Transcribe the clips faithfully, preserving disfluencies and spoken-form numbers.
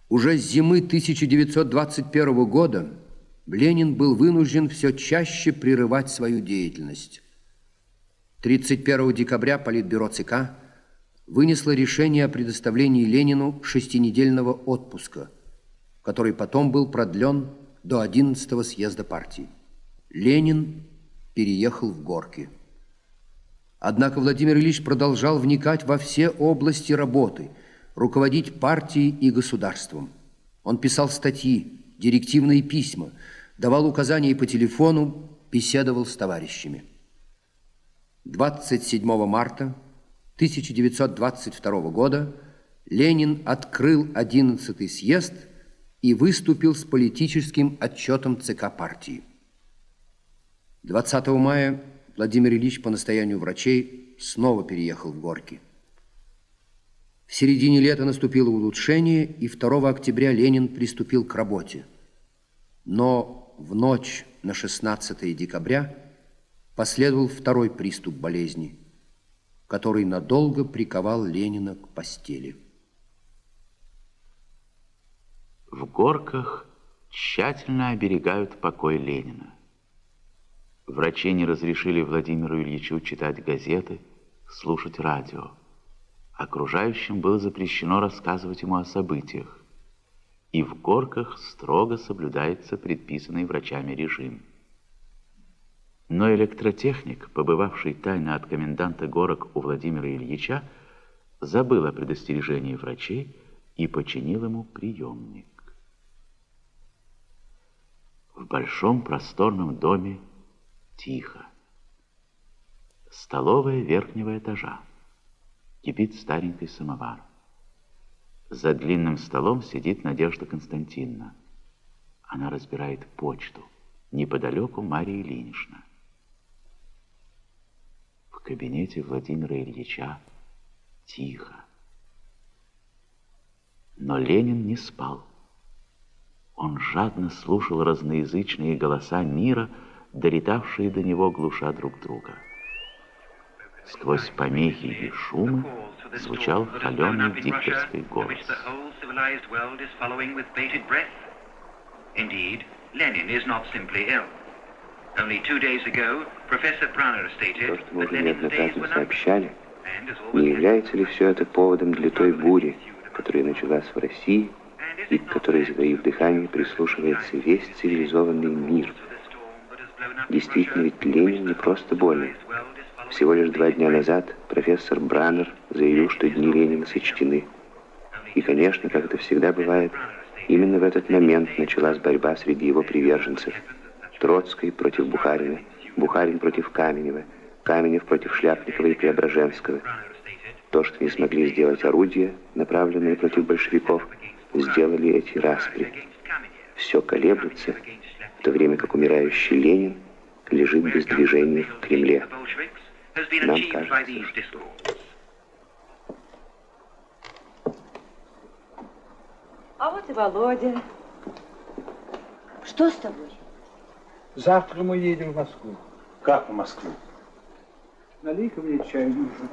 Уже с зимы тысяча девятьсот двадцать первого года Ленин был вынужден все чаще прерывать свою деятельность. тридцать первого декабря Политбюро ЦК вынесло решение о предоставлении Ленину шестинедельного отпуска, который потом был продлен до одиннадцатого съезда партии. Ленин переехал в Горки. Однако Владимир Ильич продолжал вникать во все области работы, руководить партией и государством. Он писал статьи, директивные письма, давал указания по телефону, беседовал с товарищами. двадцать седьмого марта тысяча девятьсот двадцать второго года Ленин открыл одиннадцатый съезд и выступил с политическим отчетом ЦК партии. двадцатого мая Владимир Ильич по настоянию врачей снова переехал в Горки. В середине лета наступило улучшение, и второго октября Ленин приступил к работе. Но в ночь на шестнадцатое декабря последовал второй приступ болезни, который надолго приковал Ленина к постели. В Горках тщательно оберегают покой Ленина. Врачи не разрешили Владимиру Ильичу читать газеты, слушать радио. Окружающим было запрещено рассказывать ему о событиях. И в Горках строго соблюдается предписанный врачами режим. Но электротехник, побывавший тайно от коменданта Горок у Владимира Ильича, забыл о предостережении врачей и починил ему приемник. В большом просторном доме тихо. Столовая верхнего этажа. Кипит старенький самовар. За длинным столом сидит Надежда Константиновна. Она разбирает почту. Неподалеку Мария Ильинична. В кабинете Владимира Ильича тихо. Но Ленин не спал. Он жадно слушал разноязычные голоса мира, долетавшие до него, глуша друг друга. Сквозь помехи и шумы звучал холеный дикторский голос. То, что мы уже неоднократно сообщали, не является ли все это поводом для той бури, которая началась в России и к которой, затаив дыхание, прислушивается весь цивилизованный мир? Действительно, ведь Ленин не просто болен. Всего лишь два дня назад профессор Браннер заявил, что дни Ленина сочтены. И, конечно, как это всегда бывает, именно в этот момент началась борьба среди его приверженцев. Троцкий против Бухарина, Бухарин против Каменева, Каменев против Шляпникова и Преображенского. То, что не смогли сделать орудия, направленные против большевиков, сделали эти распри. Все колеблется, в то время как умирающий Ленин лежит без движения в Кремле. Нам кажется, что... А вот и Володя. Что с тобой? Завтра мы едем в Москву. Как в Москву? Налей-ка мне чаю, нужно.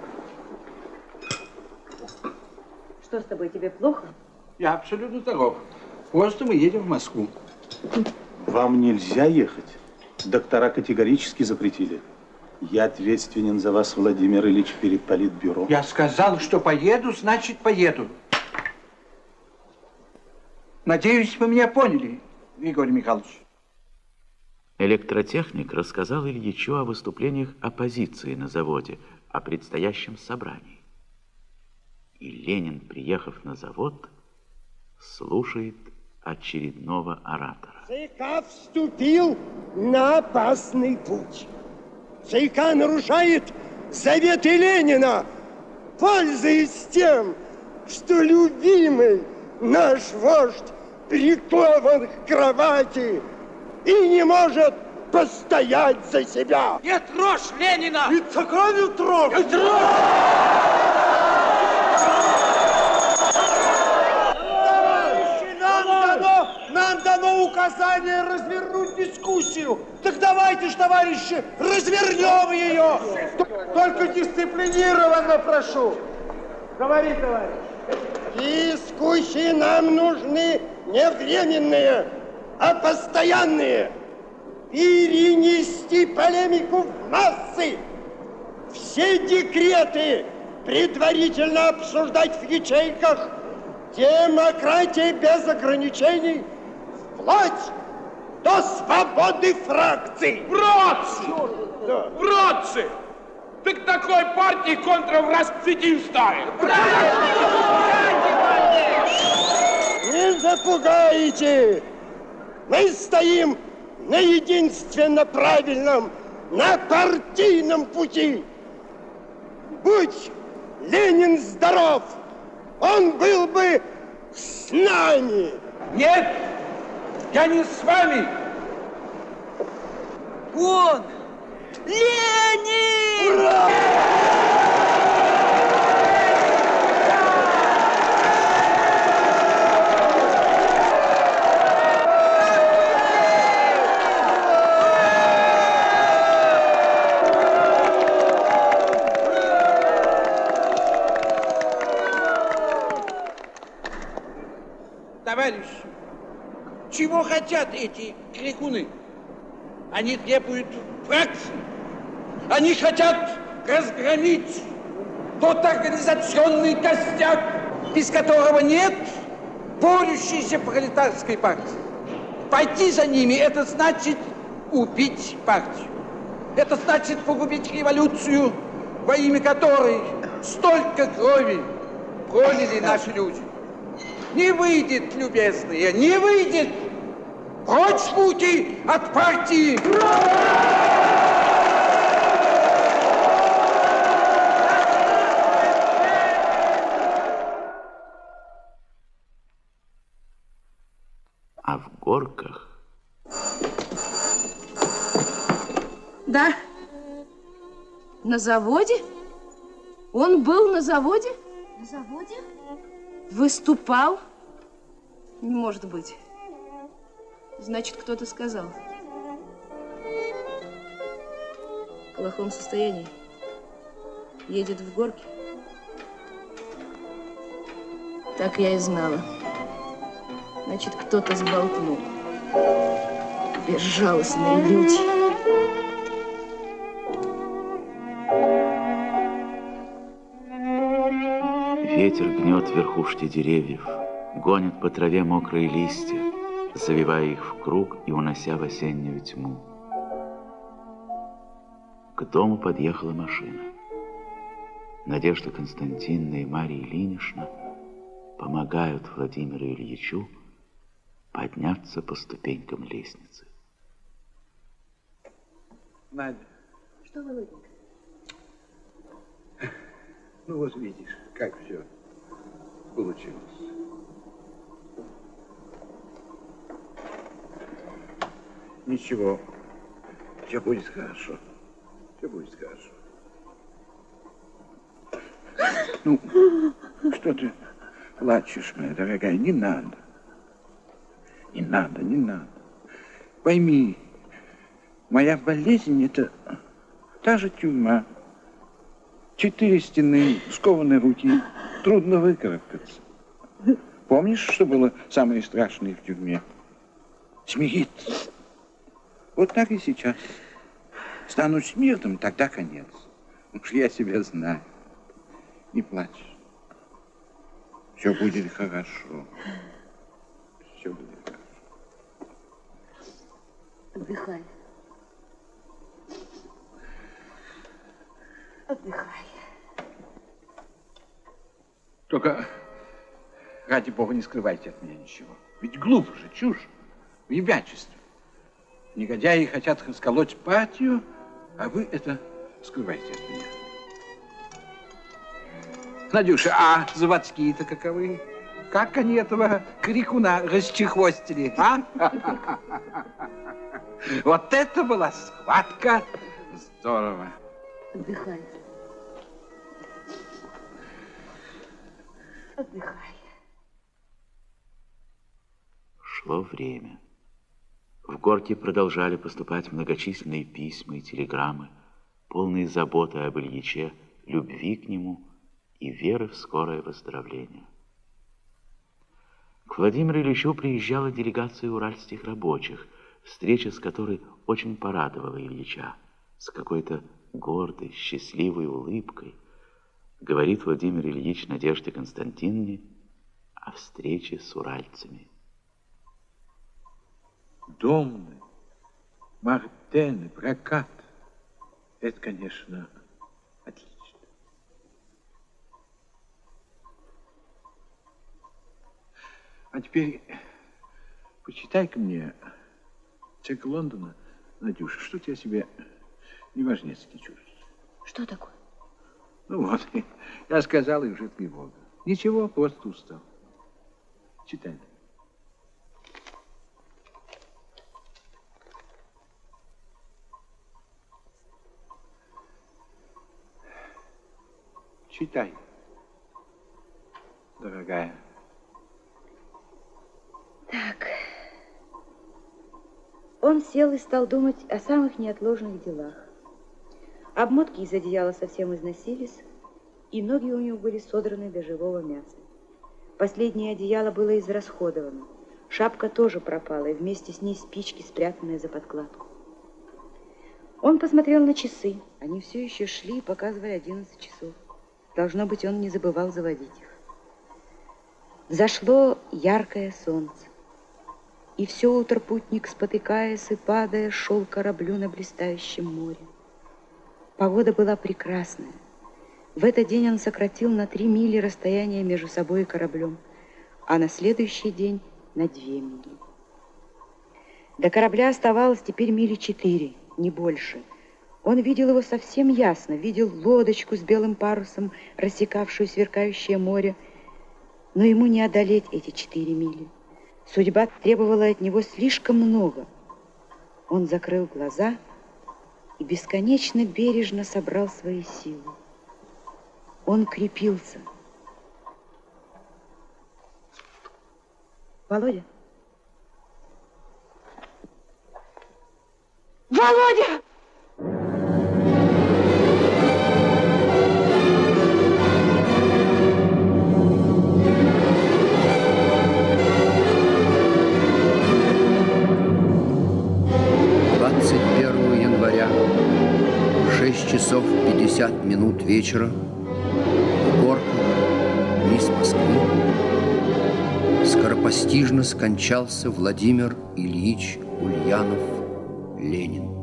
Что с тобой, тебе плохо? Я абсолютно здоров. Просто мы едем в Москву. Вам нельзя ехать. Доктора категорически запретили. Я ответственен за вас, Владимир Ильич, перед Политбюро. Я сказал, что поеду, значит поеду. Надеюсь, вы меня поняли, Григорий Михайлович. Электротехник рассказал Ильичу о выступлениях оппозиции на заводе, о предстоящем собрании. И Ленин, приехав на завод, слушает очередного оратора. ЦК вступил на опасный путь. ЦК нарушает заветы Ленина, пользуясь тем, что любимый наш вождь прикован к кровати и не может постоять за себя. Не трожь Ленина! И ЦК не трожь! Не трожь! Нам дано, нам дано указание развернуть дискуссию. Так давайте ж, товарищи, развернем ее. Только дисциплинированно прошу. Говори, товарищ. Дискуссии нам нужны не временные, а постоянные. Перенести полемику в массы. Все декреты предварительно обсуждать в ячейках. Демократия без ограничений, вплоть до свободы фракций. Братцы! Да. Братцы! Так такой партии контра в расцветим ставит. Не запугаете! Мы стоим на единственно правильном, на партийном пути. Будь Ленин здоров, он был бы с нами. Нет, я не с вами. Он! Ленин! Ура! Товарищ, чего хотят эти крикуны? Они требуют фракции. Они хотят разгромить тот организационный костяк, без которого нет борющейся пролетарской партии. Пойти за ними – это значит убить партию. Это значит погубить революцию, во имя которой столько крови пролили наши люди. Не выйдет, любезные, не выйдет! Прочь пути от партии! А в Горках... Да. На заводе? Он был на заводе? На заводе? Выступал? Не может быть. Значит, кто-то сказал. В плохом состоянии. Едет в Горки. Так я и знала. Значит, кто-то сболтнул. Безжалостные люди. Ветер гнет верхушки деревьев, гонит по траве мокрые листья, завивая их в круг и унося в осеннюю тьму. К дому подъехала машина. Надежда Константиновна и Мария Ильинична помогают Владимиру Ильичу подняться по ступенькам лестницы. Надя. Что, Володенька? Ну вот видишь, как все получилось. Ничего, все будет хорошо. Все будет хорошо. Ну, что ты плачешь, моя дорогая? Не надо. Не надо, не надо. Пойми, моя болезнь — это та же тюрьма. Четыре стены, скованные руки, трудно выкарабкаться. Помнишь, что было самое страшное в тюрьме? Смириться. Вот так и сейчас. Стану смирным, тогда конец. Уж я себя знаю. Не плачь. Все будет хорошо. Все будет хорошо. Отдыхай. Отдыхай. Только, ради бога, не скрывайте от меня ничего. Ведь глупо же, чушь, ребячество. Негодяи хотят расколоть партию, а вы это скрываете от меня. Надюша, а заводские-то каковы? Как они этого крикуна расчехвостили, а? Вот это была схватка. Здорово. Отдыхай. Отдыхай. Шло время. В Горки продолжали поступать многочисленные письма и телеграммы, полные заботы об Ильиче, любви к нему и веры в скорое выздоровление. К Владимиру Ильичу приезжала делегация уральских рабочих, встреча с которой очень порадовала Ильича. С какой-то гордой, счастливой улыбкой говорит Владимир Ильич Надежде Константиновне о встрече с уральцами. Домны, мартены, прокат. Это, конечно, отлично. А теперь почитай-ка мне «Цирк Лондона», Надюша, что тебя себе неважнецкий чувствуешь. Что такое? Ну вот, я сказал, и уже тревога. Ничего, просто устал. Читай. Читай, дорогая. Так. Он сел и стал думать о самых неотложных делах. Обмотки из одеяла совсем износились, и ноги у него были содраны до живого мяса. Последнее одеяло было израсходовано. Шапка тоже пропала, и вместе с ней спички, спрятанные за подкладку. Он посмотрел на часы. Они все еще шли и показывали одиннадцать часов. Должно быть, он не забывал заводить их. Взошло яркое солнце. И все утро путник, спотыкаясь и падая, шел к кораблю на блистающем море. Погода была прекрасная. В этот день он сократил на три мили расстояние между собой и кораблем, а на следующий день на две мили. До корабля оставалось теперь мили четыре, не больше. Он видел его совсем ясно, видел лодочку с белым парусом, рассекавшую сверкающее море, но ему не одолеть эти четыре мили. Судьба требовала от него слишком много. Он закрыл глаза и бесконечно бережно собрал свои силы. Он крепился. Володя? Володя! двадцать первого января в шесть часов пятьдесят минут вечера в Горках, близ Москвы, скоропостижно скончался Владимир Ильич Ульянов-Ленин.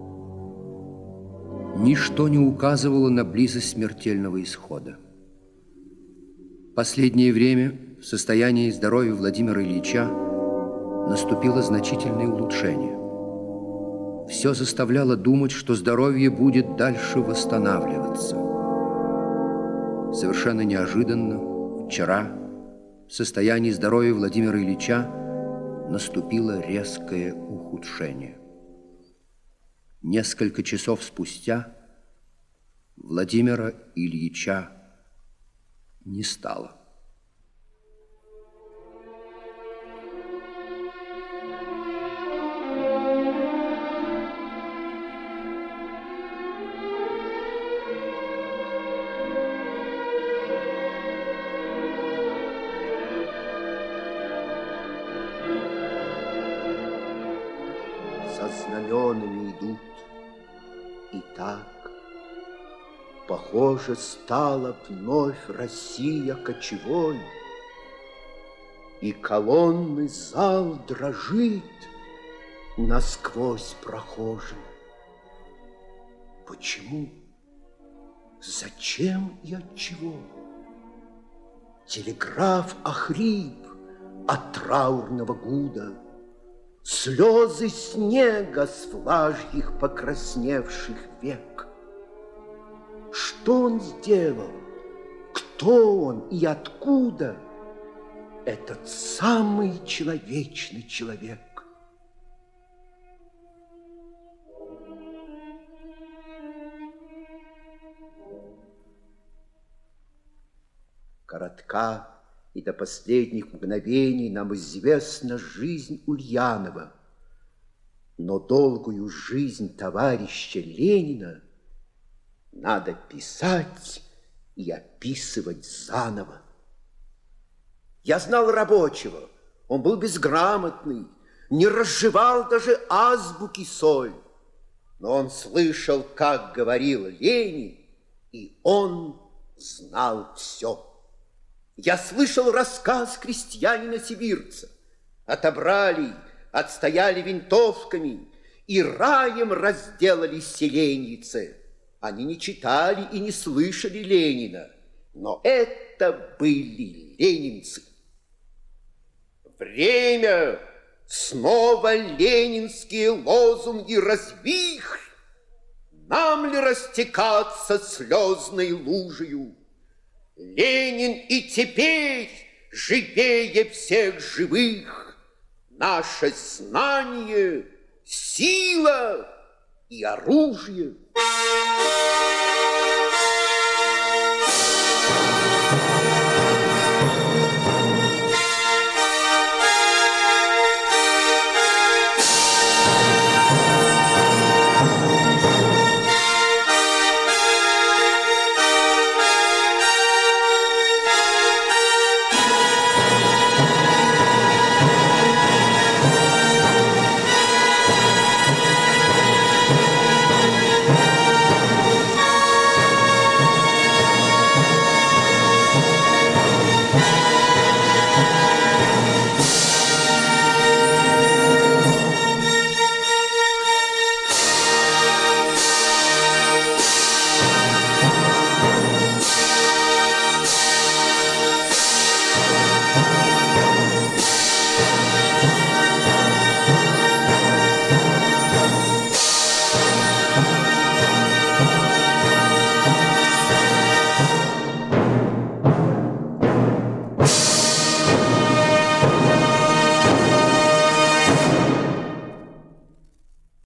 Ничто не указывало на близость смертельного исхода. В последнее время в состоянии здоровья Владимира Ильича наступило значительное улучшение. Все заставляло думать, что здоровье будет дальше восстанавливаться. Совершенно неожиданно вчера в состоянии здоровья Владимира Ильича наступило резкое ухудшение. Несколько часов спустя Владимира Ильича не стало. Знаменами идут. И так, похоже, стала вновь Россия кочевой, и колонный зал дрожит насквозь прохожий. Почему? Зачем и отчего? Телеграф охрип от траурного гуда, слезы снега с влажьих покрасневших век. Что он сделал? Кто он и откуда? Этот самый человечный человек. Коротка и до последних мгновений нам известна жизнь Ульянова, но долгую жизнь товарища Ленина надо писать и описывать заново. Я знал рабочего, Он был безграмотный, не разжевал даже азбуки соль. Но он слышал, как говорил Ленин, и он знал все. Я слышал рассказ крестьянина-сибирца. Отобрали, отстояли винтовками и раем разделали селенницы. Они не читали и не слышали Ленина, но это были ленинцы. Время, снова ленинские лозунги развих. Нам ли растекаться слезной лужею? Ленин и теперь живее всех живых. Наше знание, сила и оружие.